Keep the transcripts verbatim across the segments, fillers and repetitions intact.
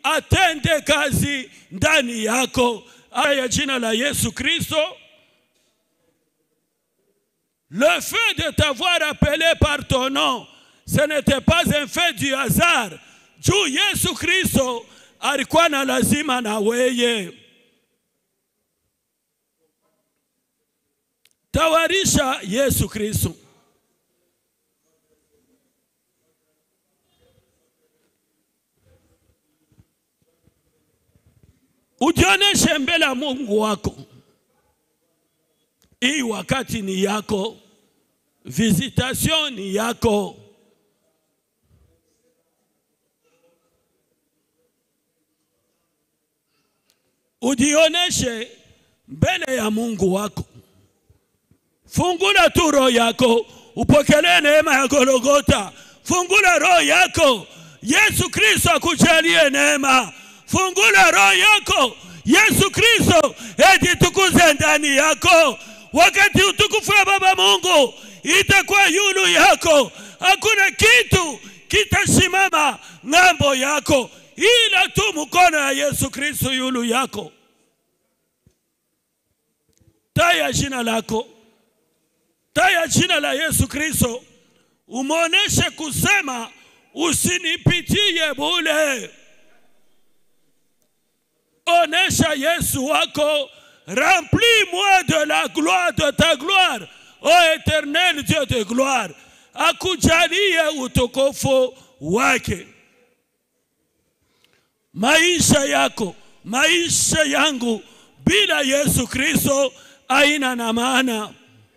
atende kazi ndani yako. Aya jina la Yesu Kristo. Le fait de t'avoir appelé par ton nom, ce n'était pas un fait du hasard. Juu Yesu Kristo alikuwa na lazima na weye. Tawarisha Yesu Kristo. Ujioneshe mbele ya Mungu wako. Hii wakati ni yako. Visitation ni yako. Ujioneshe mbele ya Mungu wako. Fungula tu roho yako, upokelee neema ya Golgotha. Fungula roho yako, Yesu Kristo akujalie neema. Fungula roho yako, Yesu Kristo ajitukuze ndani yako. Wakati utukufu wa Baba Mungu itakuwa yulu yako, hakuna kitu kitasimama ngambo yako ila tu mkono ya Yesu Kristo yulu yako. Taya jina lako, taya jina la Yesu Kristo, umoneshe kusema usinipitie bule. Onesha Yesu wako, remplis-moi de la gloire de ta gloire, ô éternel Dieu de gloire. Akujalie utukufu wake. Maisha yako, maisha yangu bila Yesu Kristo haina na maana.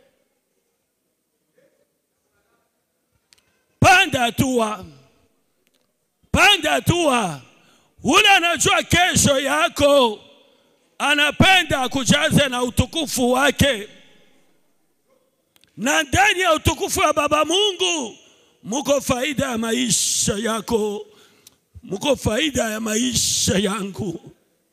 Panda hatua, panda hatua. Ule anajua kesho yako, anapenda kujaze na utukufu wake. Na ndani ya utukufu wa Baba Mungu muko faida ya maisha yako, muko faida ya maisha yangu.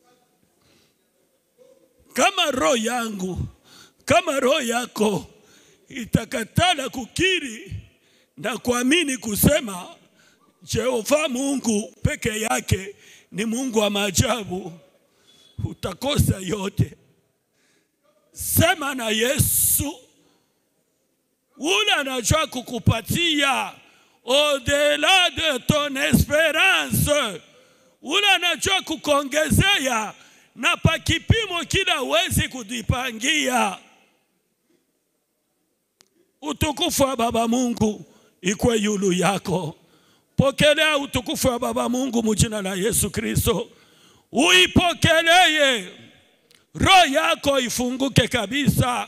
Kama roho yangu, kama roho yako itakatala kukiri na kuamini kusema Jehova Mungu peke yake ni Mungu wa maajabu, utakosa yote. Sema na Yesu, ule anajua kukupatia au-delà de ton espérance, ule anajua kukongezea na pakipimo kila wezi kudipangia. Utukufu wa Baba Mungu ikwe yulu yako. Pokelea utukufu wa Baba Mungu mjina la Yesu Kristo. Uipokeleye, roho yako ifunguke kabisa.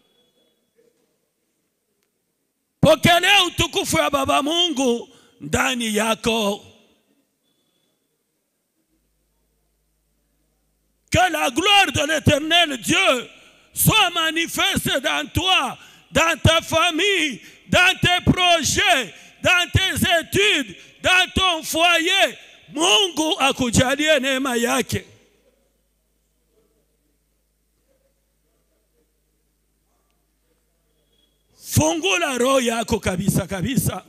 Pokelea utukufu wa Baba Mungu ndani yako. Que la gloire de l'Éternel Dieu soit manifeste dans toi, dans ta famille, dans tes projets, dans tes études, dans ton foyer. Mungu akujalie neema yake. Fungula roho yako kabisa kabisa.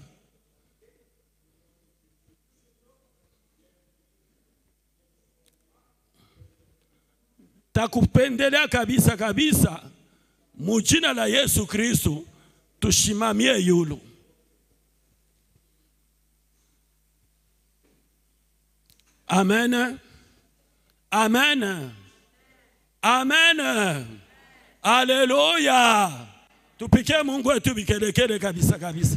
Takupendelea kabisa kabisa. Mujina la Yesu Kristo tushimamie yulu. Amen. Amen. Amen. Haleluya. Tupike Mungu wetu bikelekele kabisa kabisa.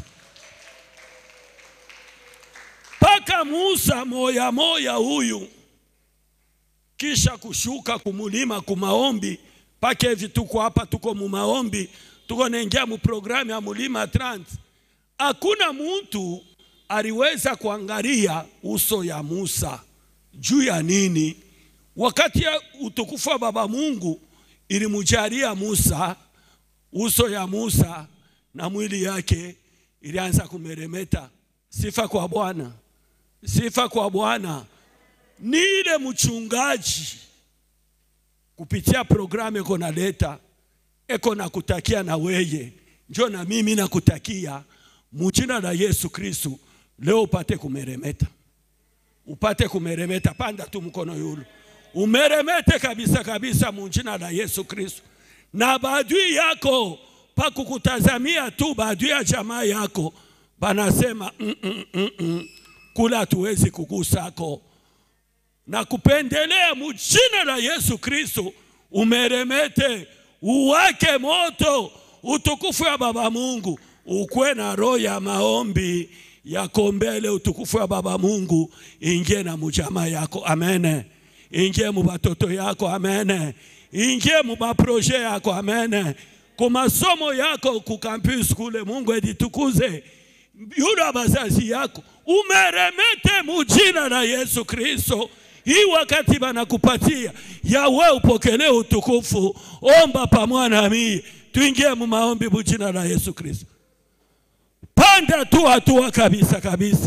Paka Musa moya moya huyu kisha kushuka kumulima kumaombi. Pake hivi tuko hapa, tuko mu maombi, tuko naingia mu programu ya mulima trans. Hakuna mtu aliweza kuangalia uso ya Musa. Juu ya nini? Wakati ya utukufu wa Baba Mungu ilimujalia Musa, uso ya Musa na mwili yake ilianza kumeremeta. Sifa kwa Bwana. Sifa kwa Bwana. Ni ile mchungaji kupitia programu eko na leta, eko na kutakia na weye, njoo na mimi na kutakia mjina la Yesu Kristo leo upate kumeremeta. upate kumeremeta. Panda tu mkono yulu, umeremete kabisa kabisa munjina la Yesu Kristo. Na badui yako pa kukutazamia tu, badui ya jamaa yako banasema mm -mm, mm -mm, kula tuwezi kugusako. Na kupendelea mujina la Yesu Kristo umeremete, uwake moto utukufu ya Baba Mungu, ukwe na roho ya maombi ya kombele. Utukufu ya Baba Mungu ingie na mujama yako, amene. Ingie mu batoto yako, amene. Ingie mu maproje yako, amene. Kwa masomo yako ku campus kule, Mungu editukuze. Yura bazazi yako umeremete mujina la Yesu Kristo. Hii wakati banakupatia yawe upokele utukufu. Omba pamoja na mimi tuingie mu maombi mujina la Yesu Kristo. Panda tu hatua kabisa kabisa.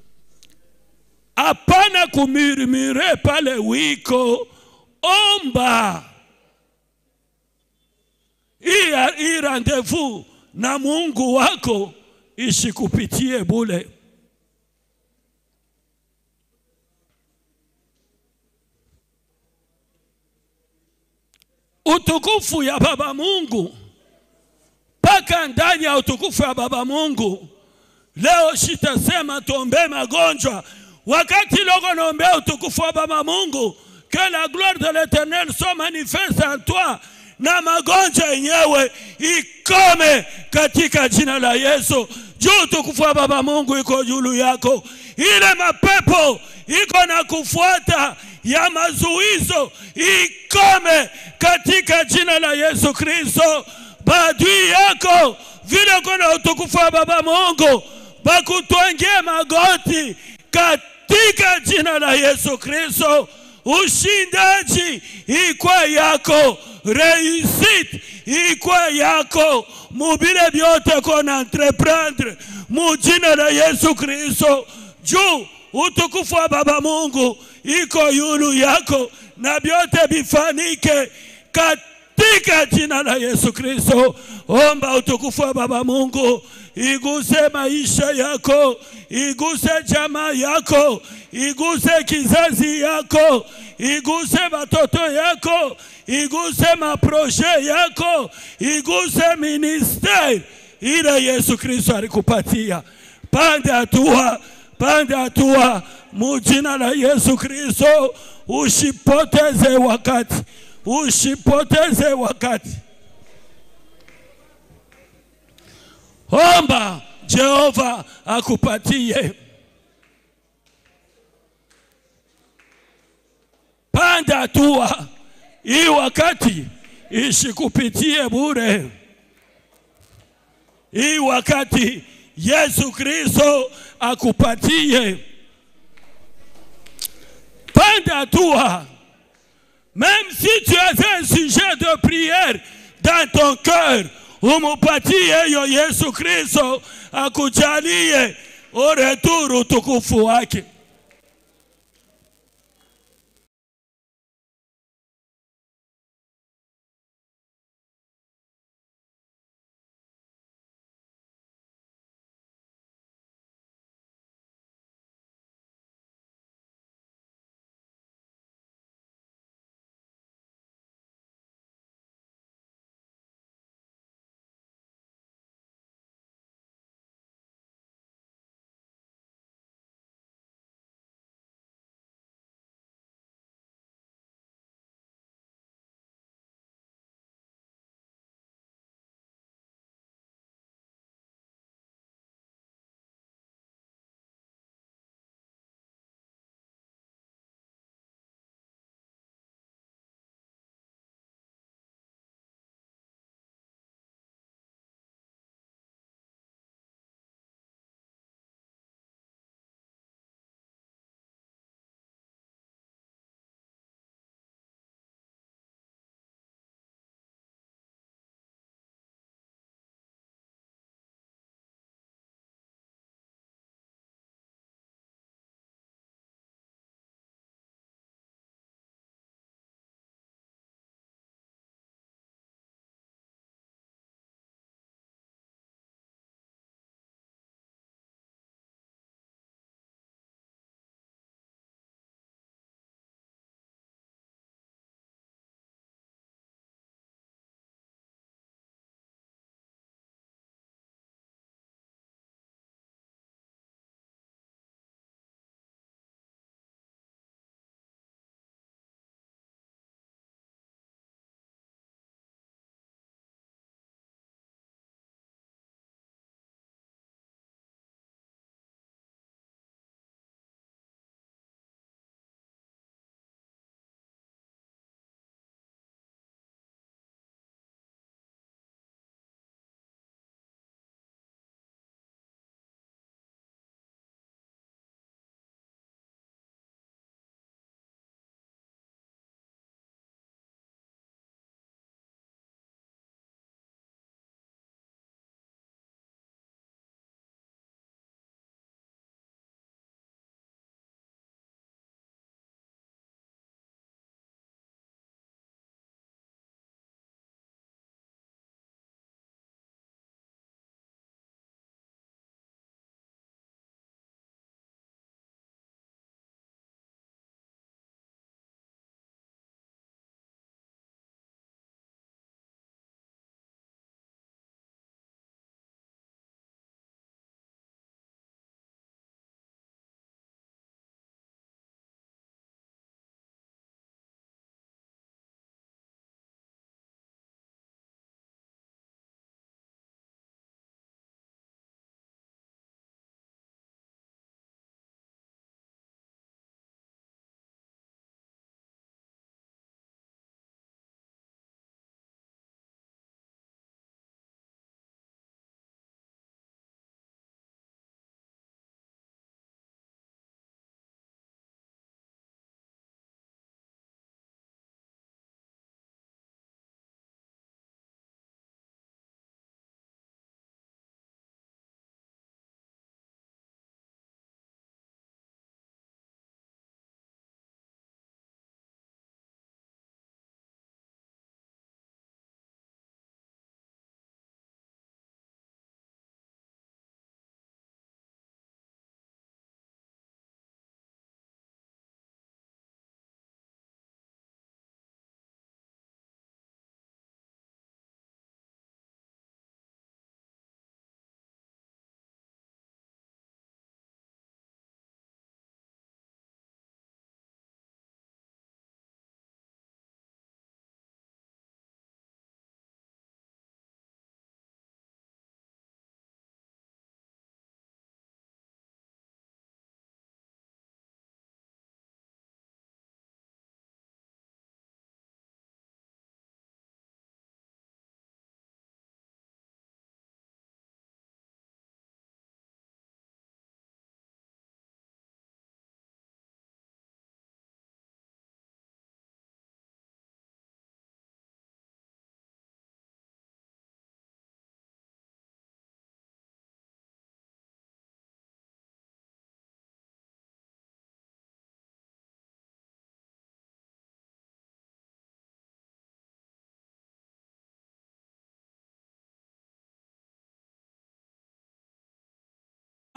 Apana kumirimire pale wiko. Omba. Hii rendezvous na Mungu wako ishikupitie bule. Utukufu ya Baba Mungu, paka ndani ya utukufu ya Baba Mungu. Leo shitasema tuombe magonjwa, wakati logo naombe utukufu wa Baba Mungu, que la gloire de l'Éternel soit manifeste en toi, na magonjwa yenyewe ikome katika jina la Yesu. Juu utukufu wa Baba Mungu iko juu yako. Ile mapepo iko na kufuata ya mazuizo ikome katika jina la Yesu Kristo. Badui yako vile kuna utukufu wa Baba Mungu bakutwangie magoti katika jina la Yesu Kristo. Ushindaji ikwe yako, réussite ikwe yako, mubile biote kona entreprendre mujina la Yesu Kristo. Juu utukufu wa Baba Mungu iko yulu yako, na biote bifanike katika jina la Yesu Kristo. Omba utukufu wa Baba Mungu iguse maisha yako, iguse jamaa yako, iguse kizazi yako, iguse batoto yako, iguse maproje yako, iguse ministeri ile Yesu Kristo alikupatia. Panda hatua, panda hatua mujina la Yesu Kristo. Usipoteze wakati, usipoteze wakati. Omba Jehova akupatie. Panda hatua, hii wakati ishikupitie bure. Hii wakati Yesu Kristo akupatie. Panda hatua. Même si tu as un sujet de prière dans ton cœur, umupatie yo Yesu Kristo akujalie o retour utukufu wake.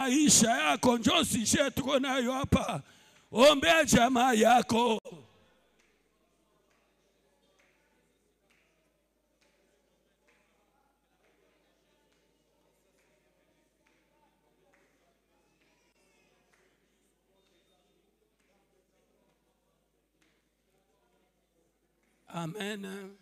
maisha yako, njoo sisi tuko nayo hapa. Ombea jamaa yako. Amen.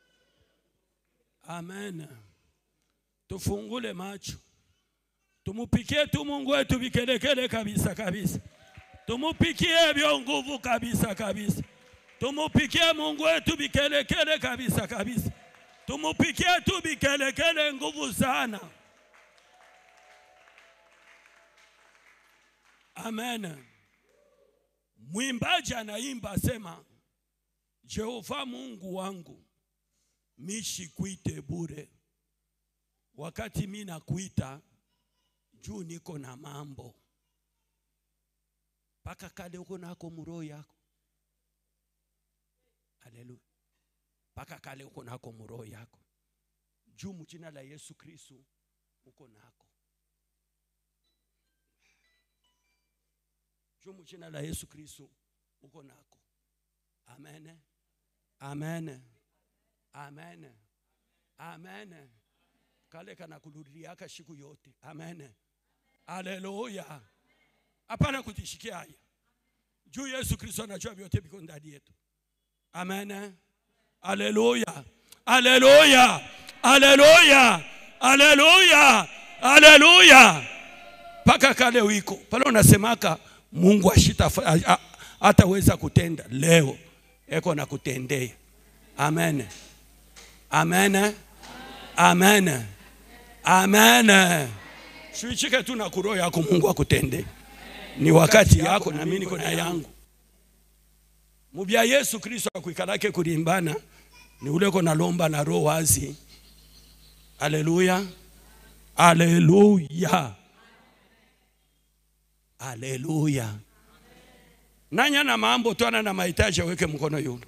Amen. Tufungule macho. Tumupikie tu Mungu wetu vikelekele kabisa kabisa. Tumupikie vyo nguvu kabisa kabisa. Tumupikie Mungu wetu vikelekele kabisa kabisa. Tumupikie tu vikelekele nguvu sana. Amen. Mwimbaji anaimba sema, Jehova Mungu wangu, mishi kuite bure. Wakati mimi nakuita, juu niko na mambo. Paka kale uko nako muroho yako. Haleluya. Paka kale uko nako muroho yako. Juu mjina la Yesu Kristo uko nako. Juu mjina la Yesu Kristo uko nako. Amen. Amen. Amen. Amen. Kale kana kurudia aka siku yote. Amen. Haleluya. Hapana kutishikia haya. Juu Yesu Kristo anajua vyote viko ndani yetu. Amen. Haleluya. Haleluya. Haleluya. Haleluya. Haleluya. Paka kale wiko. Pale unasemaka Mungu ashita hataweza kutenda leo. Eko na kutendea. Amen. Amen. Amen. Amen. Shuichike tu na kuroho yako Mungu akutende. Ni wakati yako na mimi niko na yangu. Mubia Yesu Kristo akuikalake kulimbana ni ule ko nalomba na roho wazi. Haleluya. Haleluya. Haleluya. Nanya na mambo tuana na mahitaji weke mkono yule.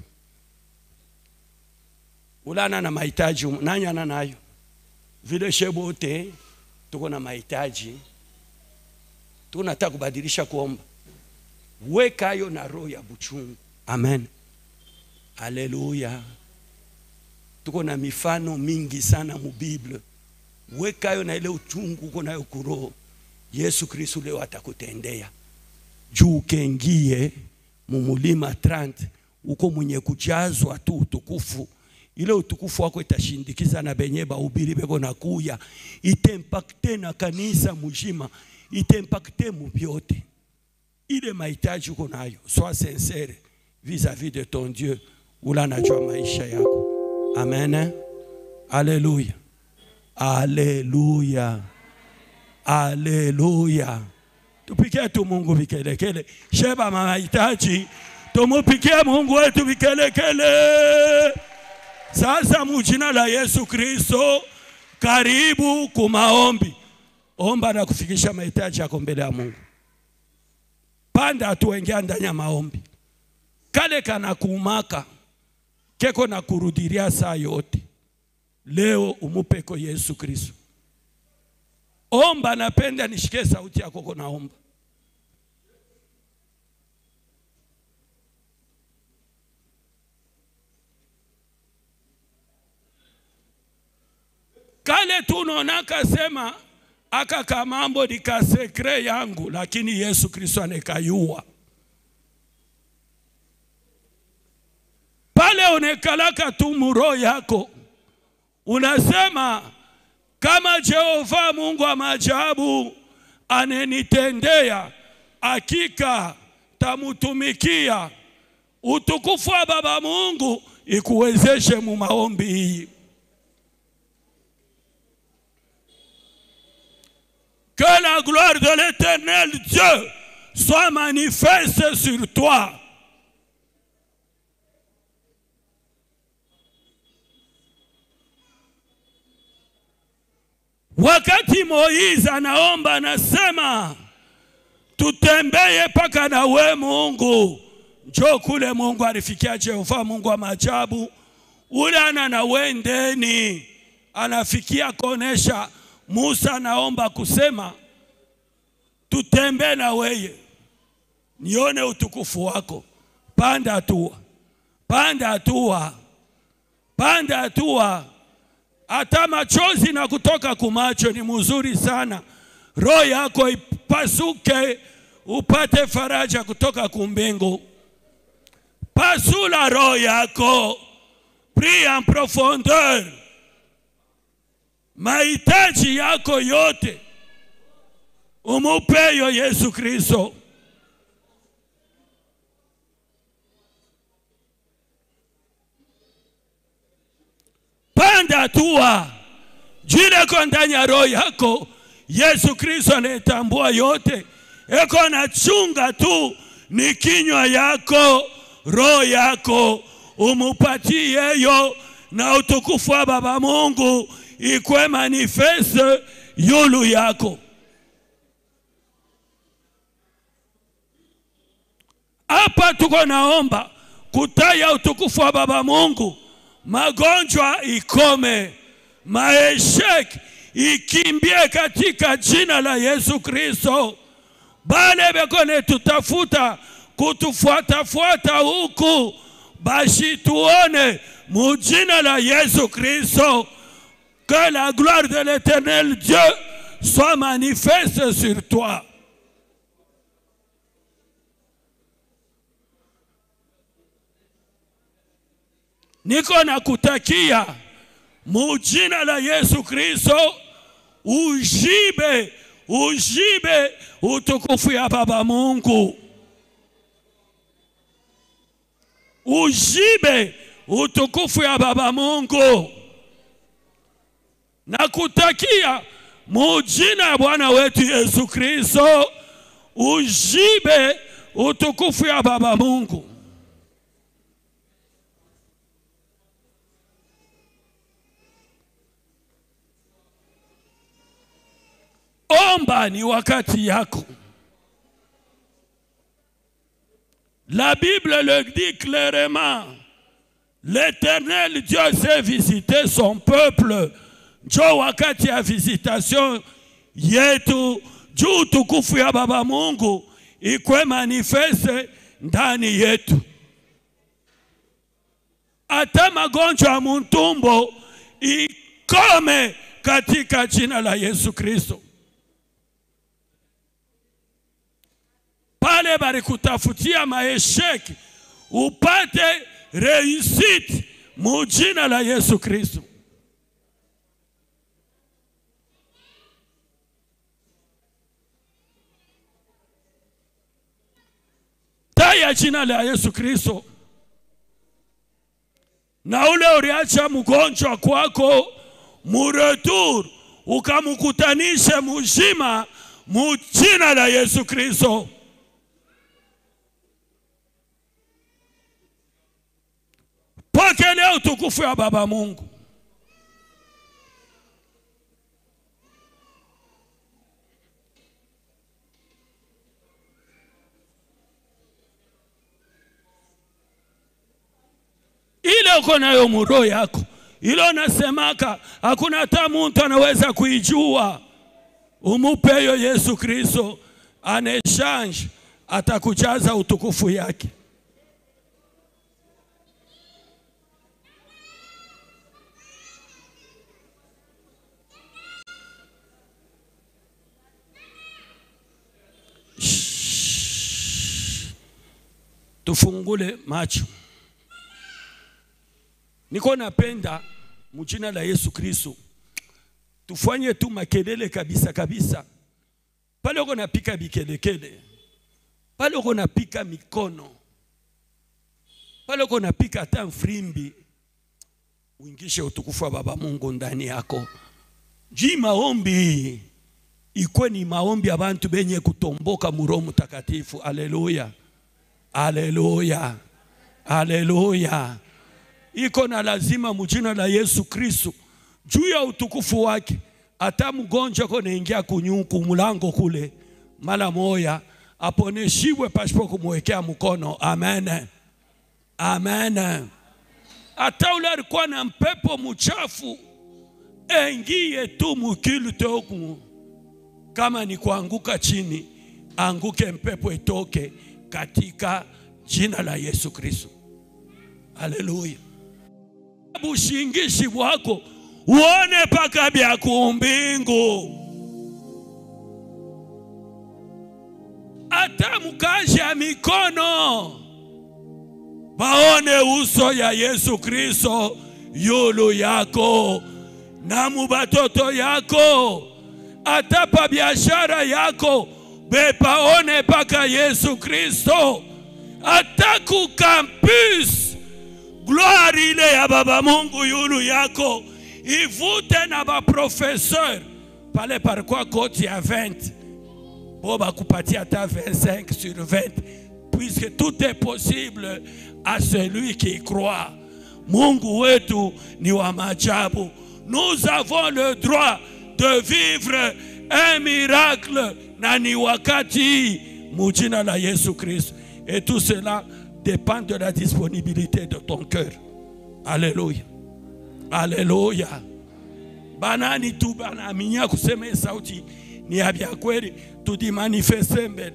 Ulana na mahitaji nanya na nayo. Vile shebote tuko na mahitaji. Tunataka kubadilisha kuomba. Weka hayo na roho ya buchungu. Amen. Haleluya. Tuko na mifano mingi sana mu Biblia. Weka hayo na ile uchungu uko nayo kuroho. Yesu Kristo leo atakutendea. Juu kengie mumulima trente uko mwenye kujazwa tu utukufu. Ile utukufu wako itashindikiza na benye bahubiri beko na kuya. Itempakte na kanisa mujima. Itempakte mubiote. Ile mahitaji uko nayo. Sois sincere vis-à-vis de ton Dieu. Ula najua maisha yako. Amen. Alléluia. Alléluia. Alléluia. Tupikie tu Mungu vikelekele. Sheba mahitaji. Tumupikie Mungu wetu vikelekele. Sasa mjina la Yesu Kristo karibu kumaombi. Omba na kufikisha mahitaji yako mbele ya Mungu. Panda tuingia ndani ya maombi. Kale kana kuumaka keko na kurudiria saa yote. Leo umupeko Yesu Kristo. Omba, napenda nishike sauti yako kwa naomba. Kale tunaonaka sema aka kamambo dikasekre yangu, lakini Yesu Kristo anekayua. Pale unekalaka tu muro yako. Unasema kama Jehova Mungu wa maajabu anenitendea, hakika tamutumikia. Utukufu wa Baba Mungu ikuwezeshe mu maombi hii. Que la gloire de l'Éternel Dieu soit manifeste sur toi. Wakati Moize anaomba anasema tutembeye paka na we Mungu. Njoo kule Mungu alifikia Jehova Mungu wa maajabu. Ule ana na wendeni anafikia kuonesha. Musa naomba kusema tutembe na weye, nione utukufu wako. Panda hatua, panda hatua, panda hatua. Hata machozi na kutoka kumacho ni mzuri sana. Roho yako ipasuke, upate faraja kutoka kumbingu. Pasula roho yako, prie en profondeur. Mahitaji yako yote umupeyo Yesu Kristo. Panda hatua, jile kwa ndani ya roho yako. Yesu Kristo anatambua yote. Eko na chunga tu ni kinywa yako, roho yako umupatie yeyo, na utukufu wa Baba Mungu ikwe manifeste yulu yako. Hapa tuko naomba kutaya utukufu wa Baba Mungu. Magonjwa ikome, maeshek ikimbie katika jina la Yesu Kristo. Bale bekone tutafuta kutufuata fuata huku, bashi tuone mujina la Yesu Kristo. Que la gloire de l'Éternel Dieu soit manifeste sur toi. Niko na kutakia mujina la Yesu Kristo ujibe, ujibe utukufu ya Baba Mungu. Ujibe utukufu ya Baba Mungu. Na kutakia mujina ya Bwana wetu Yesu Kristo ujibe utukufu ya Baba Mungu. Omba ni wakati yako. La Bible le dit clairement. L'Éternel Dieu sait visiter son peuple. Jo wakati ya visitation yetu, juu tukufu ya Baba Mungu ikwe manifeste ndani yetu. Ata magonjwa ya mtumbo ikome katika jina la Yesu Kristo. Pale bari kutafutia maesheki, upate réussite mujina la Yesu Kristo. Taya jina la Yesu Kristo. Na ule uriacha mgonjwa kwako, muretur ukamukutanishe mujima mujina la Yesu Kristo. Pokea utukufu ya Baba Mungu. Ile uko nayo muro yako, ile unasemaka hakuna hata mtu anaweza kuijua, umupeyo Yesu Kristo, anechange atakujaza utukufu yake. Tufungule macho. Niko napenda mjina la Yesu Kristo tufanye tu makelele kabisa kabisa. Pale uko napika bikelekele, pale uko napika mikono, pale uko napika hata mfrimbi, uingishe utukufu wa Baba Mungu ndani yako. Ji maombi ikuwe ni maombi ya bantu benye kutomboka mu Roho Mtakatifu. Haleluya, haleluya, haleluya. Iko na lazima mjina la Yesu Kristo juu ya utukufu wake. Hata mgonjwa kone ingia kunyuku mulango kule, mala moya aponeshiwe pasipo kumwekea mkono. Amen, amen. Hata ule alikuwa na mpepo mchafu, engie tu mukilu toku, kama ni kuanguka chini anguke mpepo itoke katika jina la Yesu Kristo. Haleluya. Bushingishi bwako uone paka bya kumbingu. Ata mukasha mikono baone uso ya Yesu Kristo yulu yako na mubatoto yako. Ata pa biashara yako bepaone paka Yesu Kristo. Ata ku campus gloire ile ya baba Mungu yulu yako ivute na ba professeur pale par quoi koti ya vingt boba kupatia ta vingt-cinq sur vingt, puisque tout est possible à celui qui croit. Mungu wetu ni wa maajabu. Nous avons le droit de vivre un miracle na ni wakati mujina la Yesu Christ. Et tout cela dépend de la disponibilité de ton cœur. Alléluia. Alléluia. Banani tu bana minya kusema sauti ni abia kweli tudi manifeste mbele.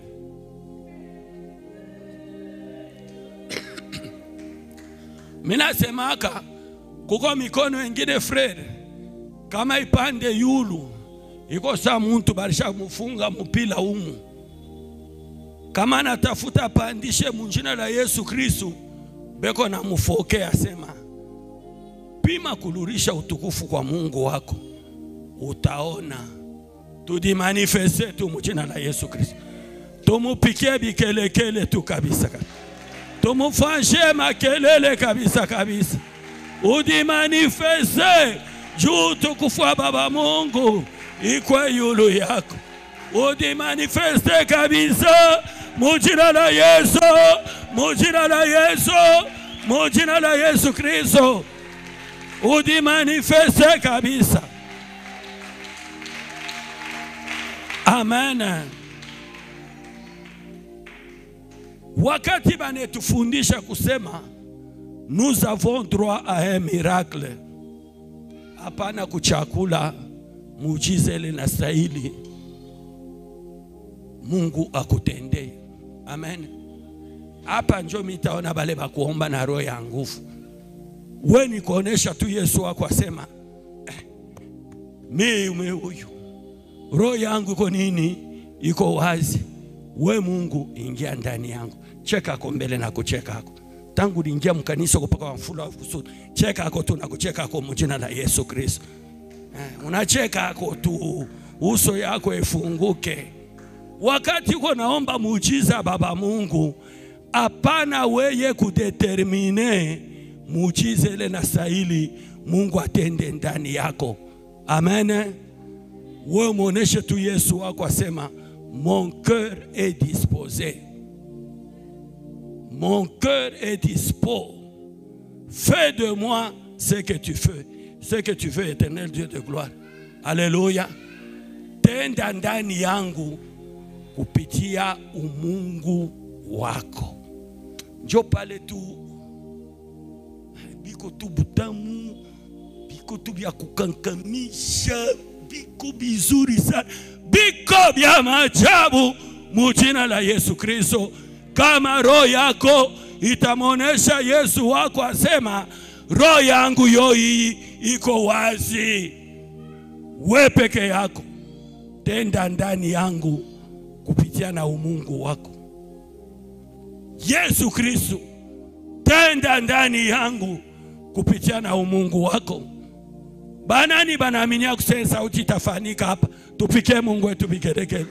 Mina semaka kuko mikono wengine frere kama ipande yulu iko sa muntu barisha mufunga mupila umu. Kama natafuta pandishe munjina la Yesu Kristo beko na mufoke asema pima kulurisha utukufu kwa Mungu wako utaona. Tudi manifeste tu mujina la Yesu Kristo. Tumupikie bikelekele tu kabisa. Tumufanje makelele kabisa kabisa. Udi manifeste juu tukufu wa baba Mungu ikwe yulu yako. Udi manifeste kabisa mujina la Yesu, mujina la Yesu, mujina la Yesu Kristo. Udi manifeste kabisa. Amen. Wakati banetufundisha kusema nous avons droit à un miracle, hapana kuchakula muujiza ile na stahili Mungu akutendee. Amen. Hapa njo mitaona bale bakuomba na roho ya nguvu. Wewe ni kuonesha tu Yesu wako asema eh, mimi huyu roho yangu iko nini? Iko wazi. We Mungu ingia ndani yangu. Cheka ako mbele na kucheka ako. Tangu niingia mkanisa kupaka wa mfula wa kusudi. Cheka ako tu na kucheka ako mjina la Yesu Kristo. Eh, unacheka ako tu. Uso yako ifunguke. Wakati uko naomba muujiza baba Mungu, hapana weye kudetermine muujiza ile na stahili Mungu atende ndani yako. Amen. Wewe muoneshe tu Yesu wako asema mon cœur est disposé. Mon cœur est dispo. Fais de moi ce que tu veux. Ce que tu veux, éternel Dieu de gloire. Alléluia. Tenda ndani yangu kupitia umungu wako. Njo pale tu biko tu butamu, biko tu bya kukankamisha, biko bizuri sana, biko bya maajabu mujina la Yesu Kristo. Kama roho yako itamonesha Yesu wako asema roho yangu yoi iko wazi, we peke yako tenda ndani yangu kupitia na umungu wako. Yesu Kristo tenda ndani yangu kupitia na umungu wako. Banani banaaminia kusema sauti itafanika hapa? Tupike Mungu wetu bigeregele.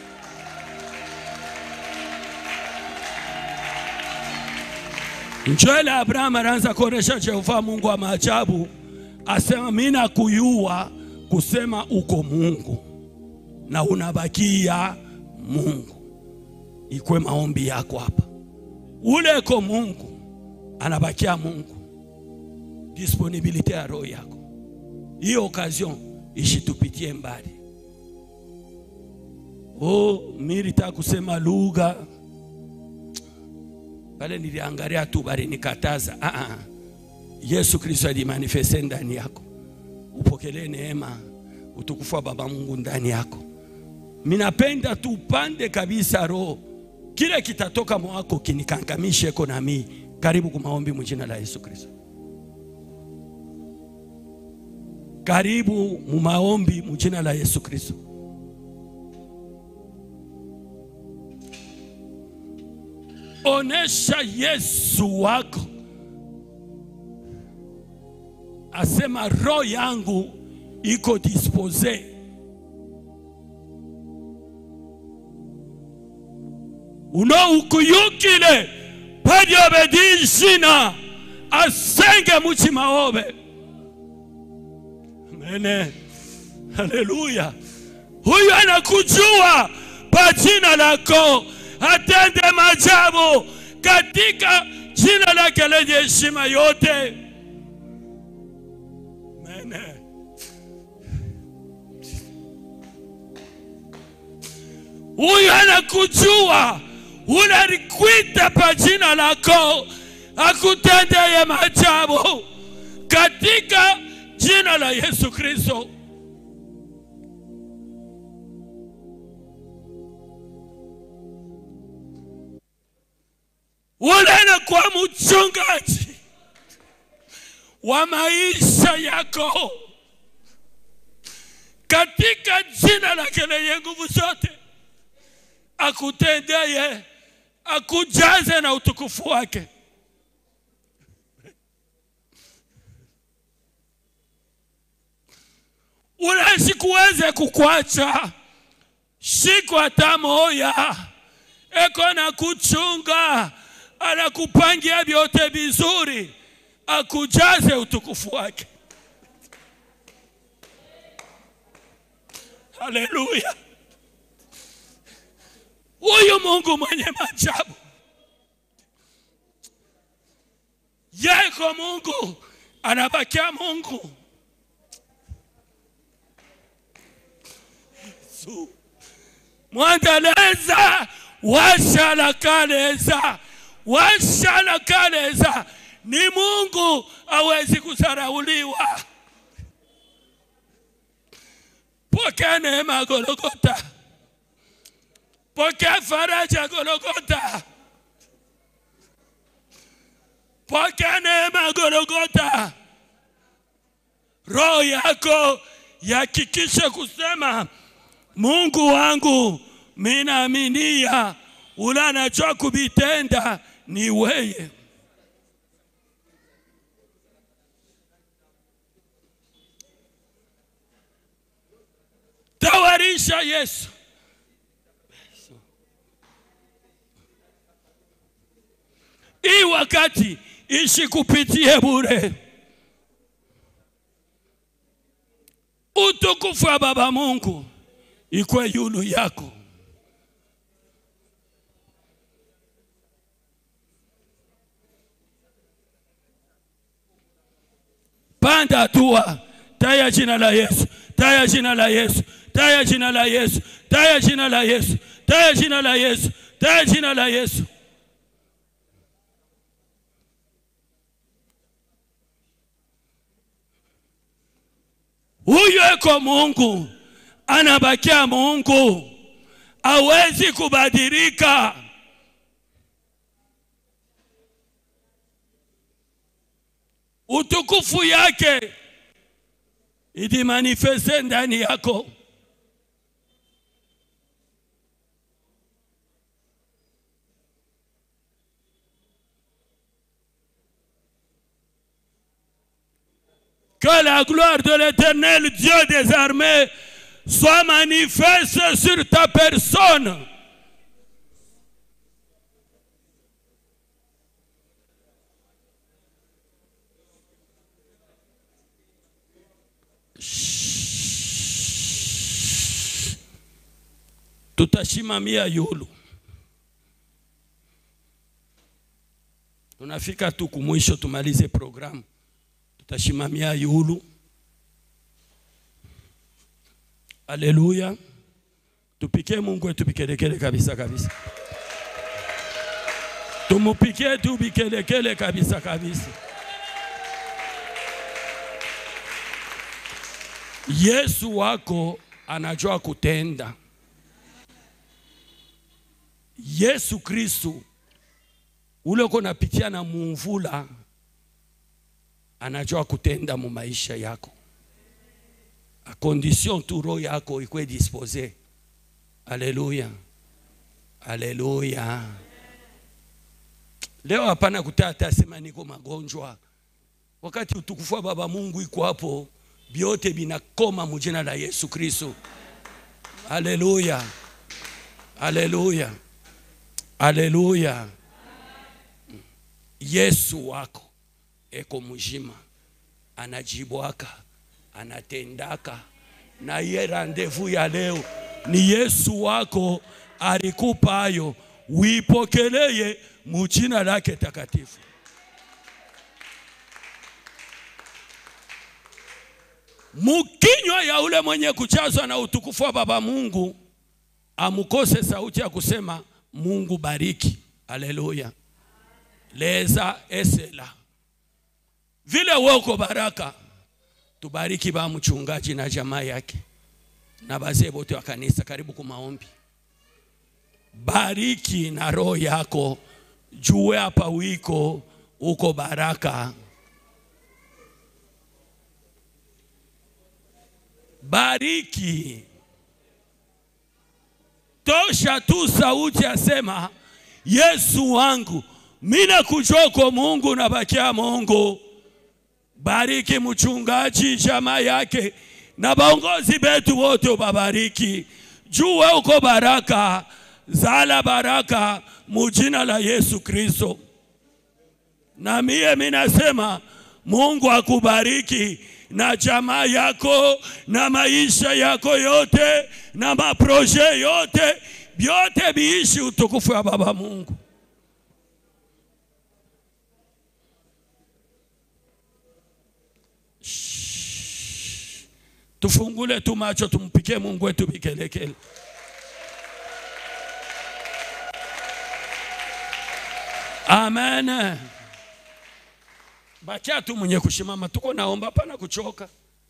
Njole Abraham anaanza kuonesha Jehova Mungu wa maajabu, asema mina kuyua kusema uko Mungu na unabakia Mungu. Ikwe maombi yako hapa. Ule ko Mungu anabakia Mungu. Disponibility ya roho yako. Hiyo occasion ishitupitie mbali. Oh, milita kusema lugha. Pale niliangalia tu bali nikataza. Ah ah. Yesu Kristo alimanifeste ndani yako. Upokelee neema, utukufu wa baba Mungu ndani yako. minapenda tupande kabisa roho. Kile kitatoka mwako kinikangamishe kona mimi. Karibu kwa maombi mjina la Yesu Kristo. Karibu mu maombi mjina la Yesu Kristo. Onesha Yesu wako. Asema roho yangu iko dispose. Uno ukuyukile padio bedishina asenge muchima obe. Amen. Haleluya. Huyu anakujua kwa jina lako, atende maajabu katika jina lake lenye heshima yote. Amen. Huyu anakujua, unalikwita kwa jina lako, akutendeye maajabu katika jina la Yesu Kristo. Unaenda kwa mchungaji wa maisha yako katika jina lake lenye nguvu zote, akutendeye, akujaze na utukufu wake. Unasikuweze kukwacha siku hata moja. Eko na kuchunga, anakupangia vyote vizuri, akujaze utukufu wake. Haleluya. Huyu Mungu mwenye maajabu, yeko Mungu, anabakia Mungu. Yesu mwandeleza washala kaleza, washala kaleza. Ni Mungu hawezi kusarauliwa. Pokea neema Golgotha, pokea faraja Golgotha, pokea neema Golgotha. Roho yako yakikisha kusema, Mungu wangu minaaminia ulanachwa kubitenda ni weye. Tawarisha Yesu. Hii wakati ishi kupitie bure. Utukufu wa Baba Mungu ikwe yulu yako. Panda hatua, taya jina la Yesu, taya jina la Yesu, taya jina la Yesu, taya jina la Yesu, taya jina la Yesu, taya jina la Yesu. Huyu eko Mungu, anabakia Mungu, hawezi kubadilika. Utukufu yake idi manifeste ndani yako. Que la gloire de l'Éternel, Dieu des armées, soit manifeste sur ta personne. Tutashimamia yulu. Tunafika tu kumwisho, tumalize programu. Tutashimamia yulu. Haleluya. Tupike Mungu, tupikelekele kabisa kabisa. Tumupike tupikelekele kabisa kabisa. Yesu wako anajua kutenda. Yesu Kristo ule uko napitia na mumvula anajua kutenda mu maisha yako, a condition tu roho yako ikwe dispose. Haleluya, haleluya. Leo hapana kutata sema niko magonjwa, wakati utukufu wa Baba Mungu iko hapo, biote binakoma mu jina la Yesu Kristo. Haleluya, haleluya, haleluya. Yesu wako eko mujima, anajibwaka, anatendaka, na ye rendezvous ya leo ni Yesu wako alikupa ayo, uipokeleye mu jina lake takatifu. Mukinywa ya ule mwenye kuchazwa na utukufu wa Baba Mungu amukose sauti ya kusema Mungu bariki. Haleluya. Leza esela. Vile wako baraka, tubariki ba mchungaji na jamaa yake na bazee bote wa kanisa. Karibu kwa maombi. Bariki na roho yako, jue hapa wiko uko baraka. Bariki. Tosha tu sauti asema Yesu wangu, mina kujoko Mungu na bakia Mungu. Bariki mchungaji, jamaa yake na baongozi betu wote ubabariki. Jue uko baraka, zala baraka mujina la Yesu Kristo. Na mie minasema Mungu akubariki na jamaa yako na maisha yako yote na maproje yote, biote biishi utukufu wa Baba Mungu. Shhh. Tufungule tu macho tumpike Mungu wetu bikelekele. Amen. Bakia tu mwenye kushimama, tuko naomba pana kuchoka.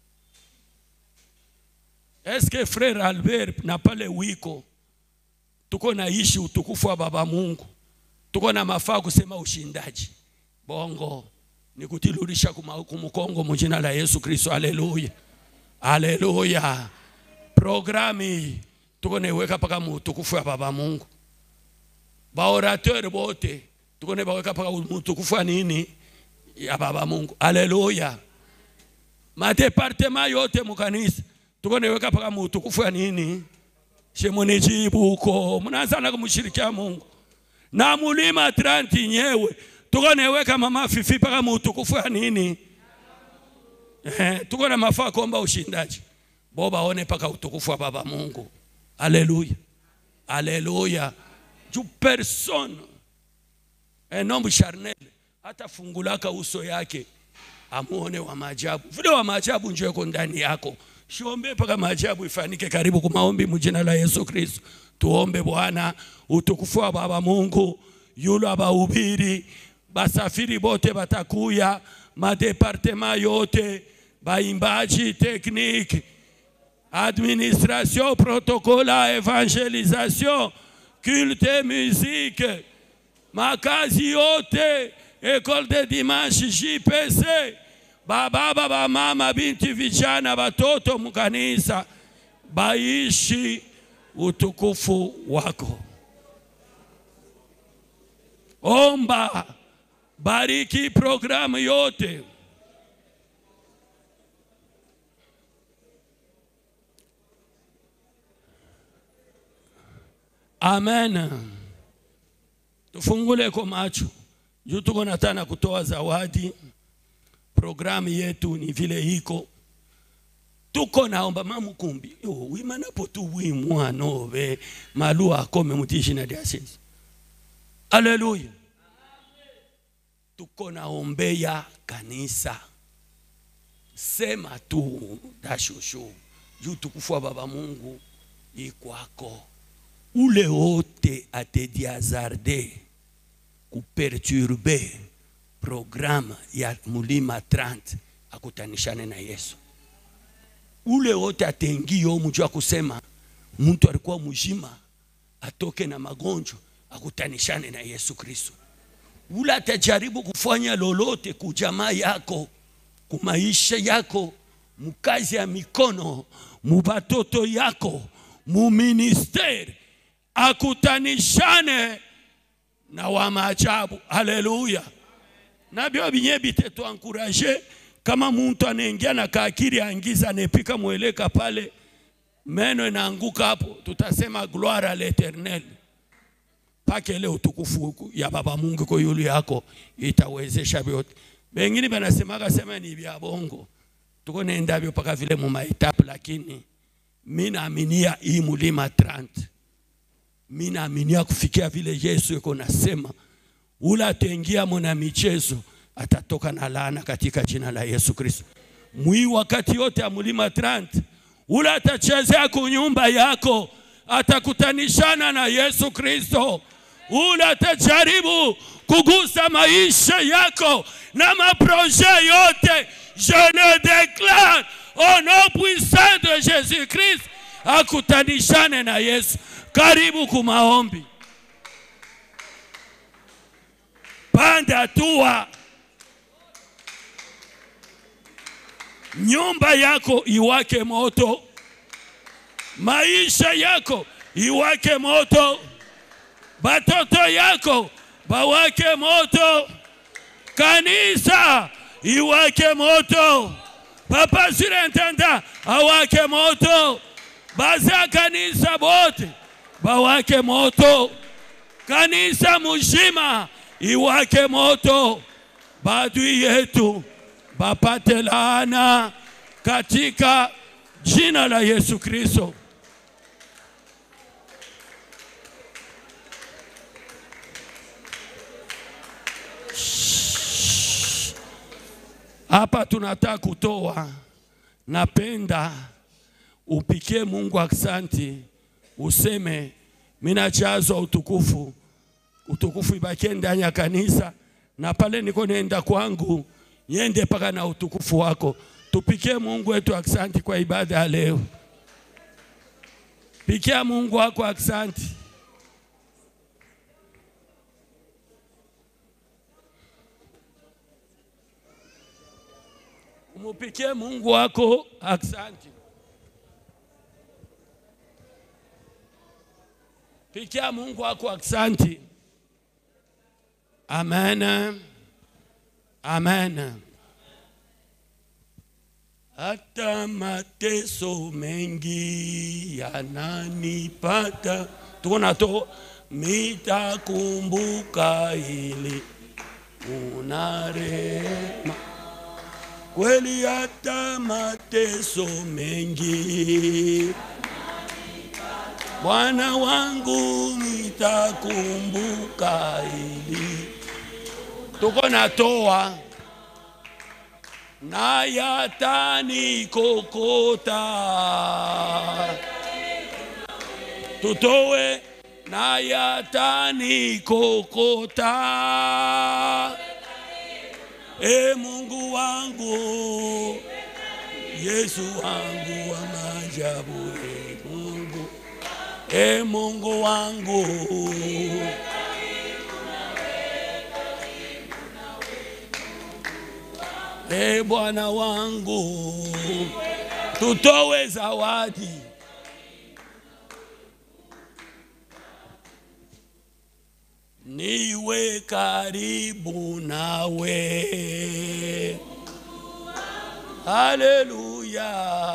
Eske frère Albert na pale wiko tuko naishi utukufu wa Baba Mungu, tuko na mafaa kusema ushindaji bongo ni kutilurisha kumukongo mjina la Yesu Kristo. Haleluya, haleluya. Programi tuko naiweka paka utukufu wa Baba Mungu. Ba orateur bote tuko naiweka paka utukufu wa nini ya Baba Mungu. Haleluya. Madepartement yote mukanisa tuko naiweka paka utukufu wa nini shemonijibu uko mnaanza na kumshirikia Mungu. Na mulima trenti nyewe tuko naiweka mama fifi paka utukufu wa nini eh, tuko na mafaa kuomba ushindaji boba one paka utukufu wa Baba Mungu. Haleluya, haleluya. Ju personne un homme charnel hata fungulaka uso yake amuone wa maajabu. Vile wa maajabu njoo yuko ndani yako. Shiombe paka maajabu ifanike. Karibu kwa maombi mjina la Yesu Kristo. Tuombe Bwana utukufu wa Baba Mungu yule abahubiri basafiri bote batakuya madepartement yote baimbaji technique administration protocole evangelisation culte musique makazi yote école de dimanche J P C baba baba mama binti vijana batoto mkanisa baishi utukufu wako. Omba bariki programu yote. Amen. Tufungule kwa macho. Juu tuko nataka kutoa zawadi. Programu yetu ni vile iko. Tuko naomba mamukumbi. Yo, wimana potu wimwa nobe. Malua akome mutishi na diasisi. Haleluya. Tuko naombea kanisa. Sema tu dashushu. Juu tukufu wa Baba Mungu ikwako. Ule wote atediazarde kuperturbe programa ya mulima trente akutanishane na Yesu. Ule wote atengio mjua kusema mtu alikuwa mjima atoke na magonjwa akutanishane na Yesu Kristo. Ule atajaribu kufanya lolote kujamaa yako, kumaisha yako, mukazi ya mikono, mubatoto yako, muministeri, akutanishane na wa maajabu. Haleluya. Nabio binye bitetu ankuraje, kama muntu anaingia na kakiri angiza nepika mweleka pale, meno inaanguka hapo, tutasema gloire à l'Éternel. Pake ile utukufu ya Baba Mungu kwa yule yako itawezesha vyote. Bengine banasemaga sema ni vya bongo. Tuko nenda byo paka vile mu maetape, lakini mimi naaminia hii mulima thelathini. Mimi naaminia kufikia vile Yesu yuko nasema, ula atengia mwana michezo atatoka na laana katika jina la Yesu Kristo. Mwi wakati yote ya mulima thelathini, ula atachezea kunyumba yako atakutanishana na Yesu Kristo. Ula atajaribu kugusa maisha yako na maproje yote, je le déclare au nom puissant de Jésus Christ, akutanishane na Yesu. Karibu kumaombi. Panda tua. Nyumba yako iwake moto. Maisha yako iwake moto. Batoto yako bawake moto. Kanisa iwake moto. Papa surintendant awake moto. Baza kanisa bote bawake moto. Kanisa mujima iwake moto. Badui yetu bapate laana katika jina la Yesu Kristo. Hapa tunataka kutoa, napenda upikie Mungu aksanti, useme mina jazo utukufu, utukufu ibakie ndani ya kanisa, na pale niko nenda kwangu niende paka na utukufu wako. Tupikie Mungu wetu aksanti kwa ibada ya leo. Pikia Mungu wako aksanti. Umupikie Mungu wako aksanti. Pikia Mungu wako aksanti. Amen. Amen. Hata mateso mengi yananipata, tunato mitakumbuka ili unarema. Kweli hata mateso mengi Bwana wangu mitakumbuka ili. Tuko natoa na yatani kokota. Tutowe na yatani kokota. E Mungu wangu, Yesu wangu wa maajabu. E Mungu, e Mungu wangu, e Bwana wangu, tutowe zawadi. Niwe karibu nawe. Haleluya.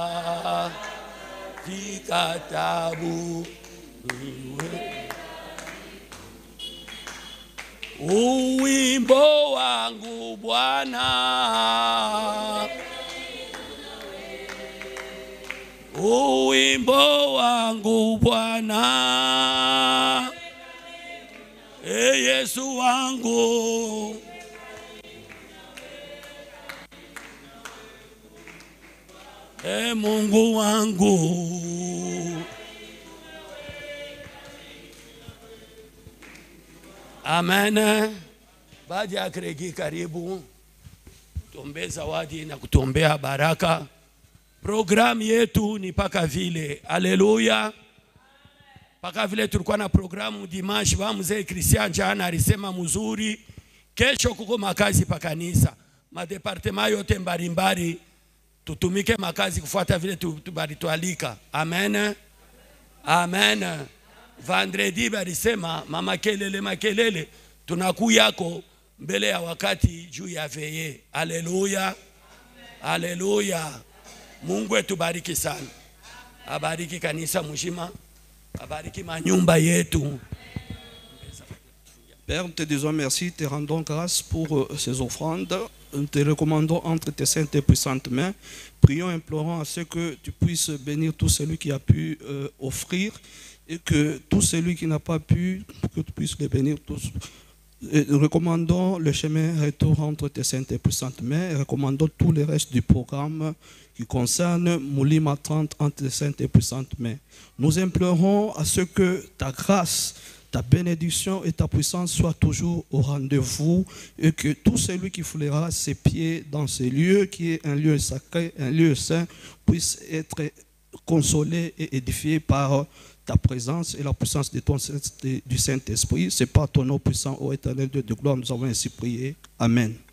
Kikatabu niwe. Uwimbo wangu Bwana, uwimbo wangu Bwana, e Yesu wangu, e Mungu wangu. Amen. Baada ya kregi karibu tuombe zawadi na kutombea baraka. Programu yetu ni paka vile. Haleluya. Paka vile tulikuwa na programu dimanche, ba mzee Christian jana alisema mzuri, kesho kuko makazi pa kanisa. Madepartema yote mbalimbali tutumike makazi kufuata vile tubaritualika. Amen. Amen. Vendredi balisema mama kelele makelele tunakuyako mbele ya wakati juu ya veye. Haleluya. Haleluya. Mungu etubariki sana. Abariki kanisa mzima. Abariki manyumba yetu. Père, nous te disons merci, te rendons grâce pour euh, ces offrandes. Nous te recommandons entre tes saintes et puissantes mains. Prions, implorons à ce que tu puisses bénir tout celui qui a pu euh, offrir et que tout celui qui n'a pas pu, que tu puisses les bénir tous. Et recommandons le chemin retour entre tes saintes et puissantes mains et recommandons tout le reste du programme qui concerne Moulima trente entre tes saintes et puissantes mains. Nous implorons à ce que ta grâce, ta bénédiction et ta puissance soient toujours au rendez-vous et que tout celui qui foulera ses pieds dans ce lieu, qui est un lieu sacré, un lieu saint, puisse être consolé et édifié par ta présence et la puissance de ton, du Saint-Esprit. C'est par ton nom puissant, ô éternel Dieu de gloire, nous avons ainsi prié. Amen.